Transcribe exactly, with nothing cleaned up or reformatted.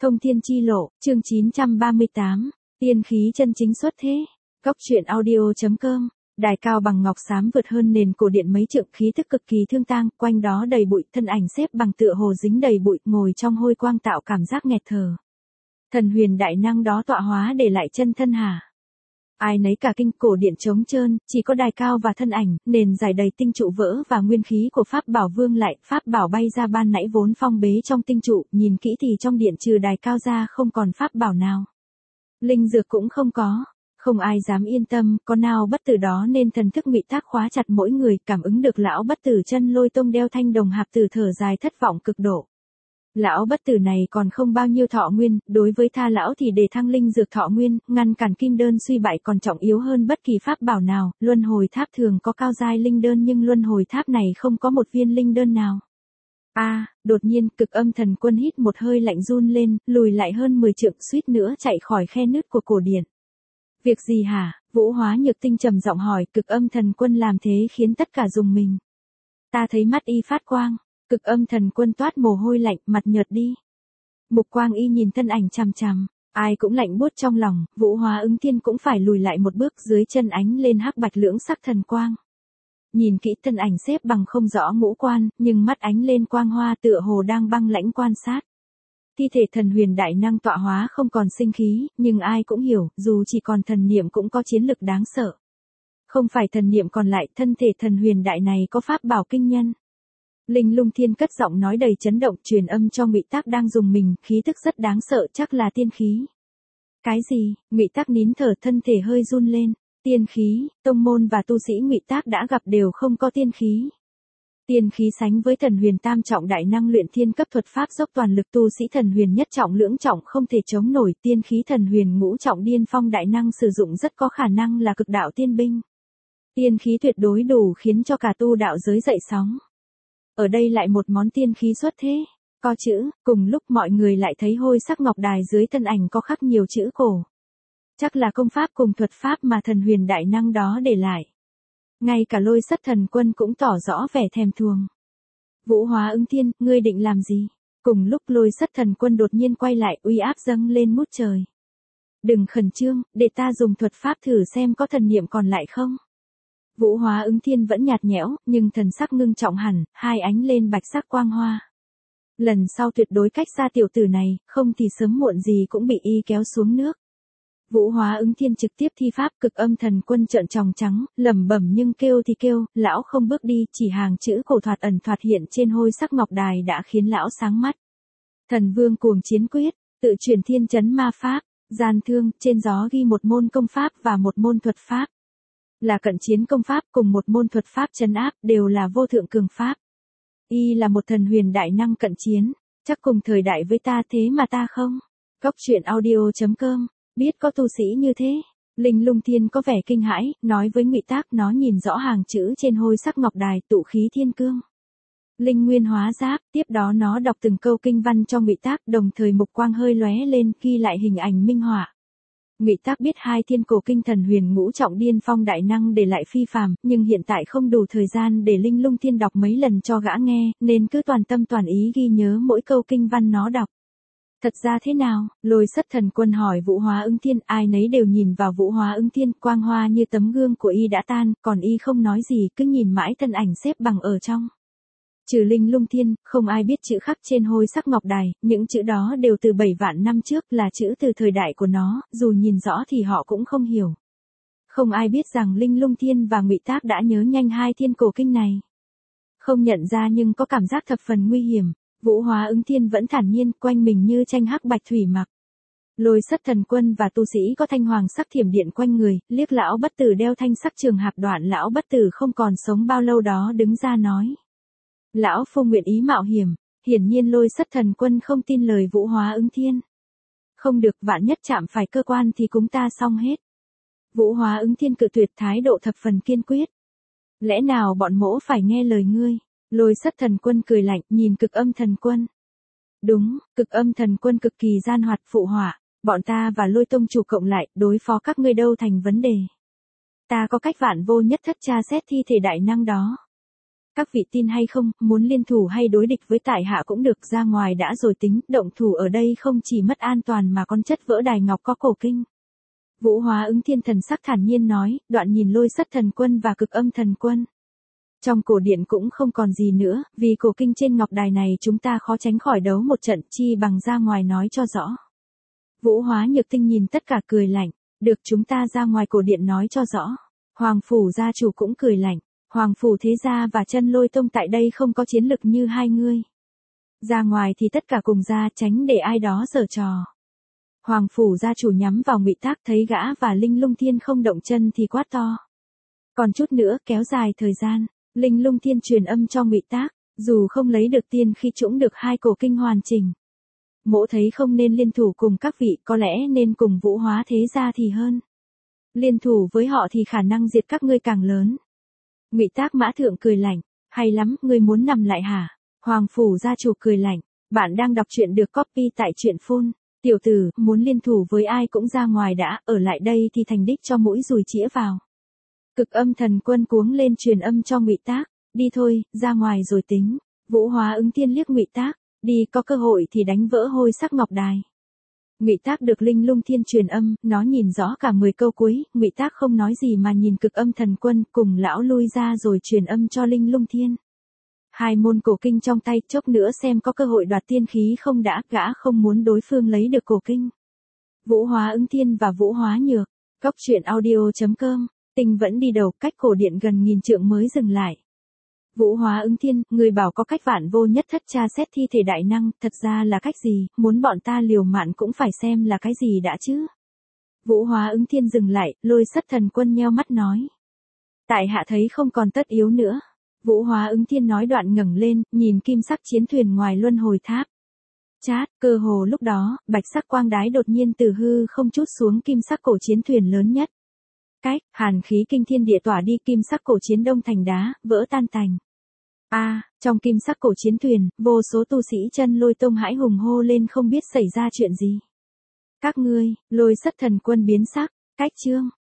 Thông thiên chi lộ, chương chín trăm ba mươi tám, tiên khí chân chính xuất thế. Góc truyện audio.com, đài cao bằng ngọc xám vượt hơn nền cổ điện mấy trượng, khí tức cực kỳ thương tang, quanh đó đầy bụi, thân ảnh xếp bằng tựa hồ dính đầy bụi, ngồi trong hôi quang tạo cảm giác nghẹt thở. Thần huyền đại năng đó tọa hóa để lại chân thân hả? Ai nấy cả kinh, cổ điện trống trơn, chỉ có đài cao và thân ảnh, nền dài đầy tinh trụ vỡ và nguyên khí của pháp bảo vương lại, pháp bảo bay ra ban nãy vốn phong bế trong tinh trụ, nhìn kỹ thì trong điện trừ đài cao ra không còn pháp bảo nào. Linh dược cũng không có, không ai dám yên tâm, có nào bất tử đó nên thần thức ngụy tác khóa chặt mỗi người, cảm ứng được lão bất tử chân lôi tông đeo thanh đồng hạp tử thở dài thất vọng cực độ. Lão bất tử này còn không bao nhiêu thọ nguyên, đối với tha lão thì để thăng linh dược thọ nguyên, ngăn cản kim đơn suy bại còn trọng yếu hơn bất kỳ pháp bảo nào. Luân hồi tháp thường có cao giai linh đơn nhưng luân hồi tháp này không có một viên linh đơn nào. A, à, đột nhiên, Cực Âm Thần Quân hít một hơi lạnh run lên, lùi lại hơn mười trượng, suýt nữa chạy khỏi khe nứt của cổ điện. Việc gì hả? Vũ Hóa Nhược Tinh trầm giọng hỏi. Cực Âm Thần Quân làm thế khiến tất cả rùng mình. Ta thấy mắt y phát quang. Cực Âm Thần Quân toát mồ hôi lạnh, mặt nhợt đi. Mục quang y nhìn thân ảnh chằm chằm, ai cũng lạnh buốt trong lòng. Vũ Hóa Ứng Thiên cũng phải lùi lại một bước, dưới chân ánh lên hắc bạch lưỡng sắc thần quang. Nhìn kỹ thân ảnh xếp bằng không rõ ngũ quan, nhưng mắt ánh lên quang hoa tựa hồ đang băng lãnh quan sát. Thi thể thần huyền đại năng tọa hóa không còn sinh khí, nhưng ai cũng hiểu, dù chỉ còn thần niệm cũng có chiến lực đáng sợ. Không phải thần niệm còn lại, thân thể thần huyền đại này có pháp bảo kinh nhân. Linh Lung Thiên cất giọng nói đầy chấn động, truyền âm cho Ngụy Tác đang dùng mình, khí tức rất đáng sợ, chắc là tiên khí. Cái gì? Ngụy Tác nín thở, thân thể hơi run lên. Tiên khí, tông môn và tu sĩ Ngụy Tác đã gặp đều không có tiên khí. Tiên khí sánh với thần huyền tam trọng đại năng luyện thiên cấp thuật pháp dốc toàn lực, tu sĩ thần huyền nhất trọng lưỡng trọng không thể chống nổi, tiên khí thần huyền ngũ trọng điên phong đại năng sử dụng rất có khả năng là cực đạo tiên binh. Tiên khí tuyệt đối đủ khiến cho cả tu đạo giới dậy sóng. Ở đây lại một món tiên khí xuất thế, có chữ, cùng lúc mọi người lại thấy hôi sắc ngọc đài dưới thân ảnh có khắc nhiều chữ cổ. Chắc là công pháp cùng thuật pháp mà thần huyền đại năng đó để lại. Ngay cả Lôi Sắt Thần Quân cũng tỏ rõ vẻ thèm thuồng. Vũ Hóa Ứng Thiên, ngươi định làm gì? Cùng lúc Lôi Sắt Thần Quân đột nhiên quay lại, uy áp dâng lên ngút trời. Đừng khẩn trương, để ta dùng thuật pháp thử xem có thần niệm còn lại không. Vũ Hóa Ứng Thiên vẫn nhạt nhẽo, nhưng thần sắc ngưng trọng hẳn, hai ánh lên bạch sắc quang hoa. Lần sau tuyệt đối cách xa tiểu tử này, không thì sớm muộn gì cũng bị y kéo xuống nước. Vũ Hóa Ứng Thiên trực tiếp thi pháp. Cực Âm Thần Quân trợn tròng trắng, lẩm bẩm nhưng kêu thì kêu, lão không bước đi, chỉ hàng chữ cổ thoạt ẩn thoạt hiện trên hôi sắc ngọc đài đã khiến lão sáng mắt. Thần Vương Cuồng Chiến Quyết, tự truyền thiên chấn ma pháp, gian thương, trên gió ghi một môn công pháp và một môn thuật pháp. Là cận chiến công pháp cùng một môn thuật pháp trấn áp, đều là vô thượng cường pháp. Y là một thần huyền đại năng cận chiến, chắc cùng thời đại với ta thế mà ta không. Góc truyện audio.com, biết có tu sĩ như thế. Linh Lung Thiên có vẻ kinh hãi, nói với Ngụy Tác, nó nhìn rõ hàng chữ trên hôi sắc ngọc đài, tụ khí thiên cương. Linh nguyên hóa giáp, tiếp đó nó đọc từng câu kinh văn cho Ngụy Tác, đồng thời mục quang hơi lóe lên, ghi lại hình ảnh minh họa. Ngụy Tác biết hai thiên cổ kinh thần huyền ngũ trọng điên phong đại năng để lại phi phàm, nhưng hiện tại không đủ thời gian để Linh Lung Thiên đọc mấy lần cho gã nghe, nên cứ toàn tâm toàn ý ghi nhớ mỗi câu kinh văn nó đọc. Thật ra thế nào? Lôi Sắt Thần Quân hỏi Vũ Hóa Ứng Thiên, ai nấy đều nhìn vào Vũ Hóa Ứng Thiên, quang hoa như tấm gương của y đã tan, còn y không nói gì, cứ nhìn mãi thân ảnh xếp bằng ở trong. Trừ Linh Lung Thiên, không ai biết chữ khắc trên hôi sắc ngọc đài, những chữ đó đều từ bảy vạn năm trước, là chữ từ thời đại của nó, dù nhìn rõ thì họ cũng không hiểu. Không ai biết rằng Linh Lung Thiên và Ngụy Tác đã nhớ nhanh hai thiên cổ kinh này. Không nhận ra nhưng có cảm giác thập phần nguy hiểm. Vũ Hóa Ứng Thiên vẫn thản nhiên, quanh mình như tranh hắc bạch thủy mặc. Lôi Sắt Thần Quân và tu sĩ có thanh hoàng sắc thiểm điện quanh người, liếc lão bất tử đeo thanh sắc trường hạp đoạn lão bất tử không còn sống bao lâu đó đứng ra nói. Lão phu nguyện ý mạo hiểm. Hiển nhiên Lôi Sắt Thần Quân không tin lời Vũ Hóa Ứng Thiên. Không được, vạn nhất chạm phải cơ quan thì chúng ta xong hết. Vũ Hóa Ứng Thiên cự tuyệt, thái độ thập phần kiên quyết. Lẽ nào bọn mỗ phải nghe lời ngươi? Lôi Sắt Thần Quân cười lạnh, nhìn Cực Âm Thần Quân. Đúng, Cực Âm Thần Quân cực kỳ gian hoạt, phụ họa, bọn ta và Lôi Tông chủ cộng lại, đối phó các ngươi đâu thành vấn đề. Ta có cách vạn vô nhất thất tra xét thi thể đại năng đó. Các vị tin hay không, muốn liên thủ hay đối địch với tại hạ cũng được, ra ngoài đã rồi tính, động thủ ở đây không chỉ mất an toàn mà còn chất vỡ đài ngọc có cổ kinh. Vũ Hóa Ứng Thiên thần sắc thản nhiên nói, đoạn nhìn Lôi Sắt Thần Quân và Cực Âm Thần Quân. Trong cổ điện cũng không còn gì nữa, vì cổ kinh trên ngọc đài này chúng ta khó tránh khỏi đấu một trận, chi bằng ra ngoài nói cho rõ. Vũ Hóa Nhược Tinh nhìn tất cả cười lạnh, được, chúng ta ra ngoài cổ điện nói cho rõ. Hoàng phủ gia chủ cũng cười lạnh, Hoàng phủ thế gia và Chân Lôi Tông tại đây không có chiến lực như hai ngươi. Ra ngoài thì tất cả cùng ra, tránh để ai đó giở trò. Hoàng phủ gia chủ nhắm vào Ngụy Tác, thấy gã và Linh Lung Thiên không động chân thì quát to. Còn chút nữa, kéo dài thời gian, Linh Lung Thiên truyền âm cho Ngụy Tác, dù không lấy được tiên khi trũng được hai cổ kinh hoàn chỉnh. Mỗ thấy không nên liên thủ cùng các vị, có lẽ nên cùng Vũ Hóa thế gia thì hơn. Liên thủ với họ thì khả năng diệt các ngươi càng lớn. Ngụy Tác Mã Thượng cười lạnh, hay lắm, ngươi muốn nằm lại hả? Hoàng phủ gia chủ cười lạnh, bạn đang đọc truyện được copy tại truyện phone. Tiểu tử, muốn liên thủ với ai cũng ra ngoài đã, ở lại đây thì thành đích cho mũi dùi chĩa vào. Cực Âm Thần Quân cuống lên truyền âm cho Ngụy Tác, đi thôi, ra ngoài rồi tính. Vũ Hóa Ứng Thiên liếc Ngụy Tác, đi, có cơ hội thì đánh vỡ hôi sắc ngọc đài. Ngụy Tác được Linh Lung Thiên truyền âm, nó nhìn rõ cả mười câu cuối, Ngụy Tác không nói gì mà nhìn Cực Âm Thần Quân, cùng lão lui ra rồi truyền âm cho Linh Lung Thiên. Hai môn cổ kinh trong tay, chốc nữa xem có cơ hội đoạt tiên khí không đã, gã không muốn đối phương lấy được cổ kinh. Vũ Hóa Ứng Thiên và Vũ Hóa Nhược, Cốc truyện audio chấm com, Tinh vẫn đi đầu, cách cổ điện gần nghìn trượng mới dừng lại. Vũ Hóa Ứng Thiên, người bảo có cách vạn vô nhất thất tra xét thi thể đại năng, thật ra là cách gì, muốn bọn ta liều mạng cũng phải xem là cái gì đã chứ. Vũ Hóa Ứng Thiên dừng lại, Lôi Sắt Thần Quân nheo mắt nói. Tại hạ thấy không còn tất yếu nữa. Vũ Hóa Ứng Thiên nói đoạn ngẩng lên, nhìn kim sắc chiến thuyền ngoài luân hồi tháp. Chát, cơ hồ lúc đó, bạch sắc quang đái đột nhiên từ hư không trút xuống kim sắc cổ chiến thuyền lớn nhất. Cách, hàn khí kinh thiên địa tỏa đi, kim sắc cổ chiến đông thành đá, vỡ tan tành. A, à, trong kim sắc cổ chiến thuyền, vô số tu sĩ Chân Lôi Tông hãi hùng hô lên không biết xảy ra chuyện gì. Các ngươi, Lôi Sắt Thần Quân biến sắc, cách chương.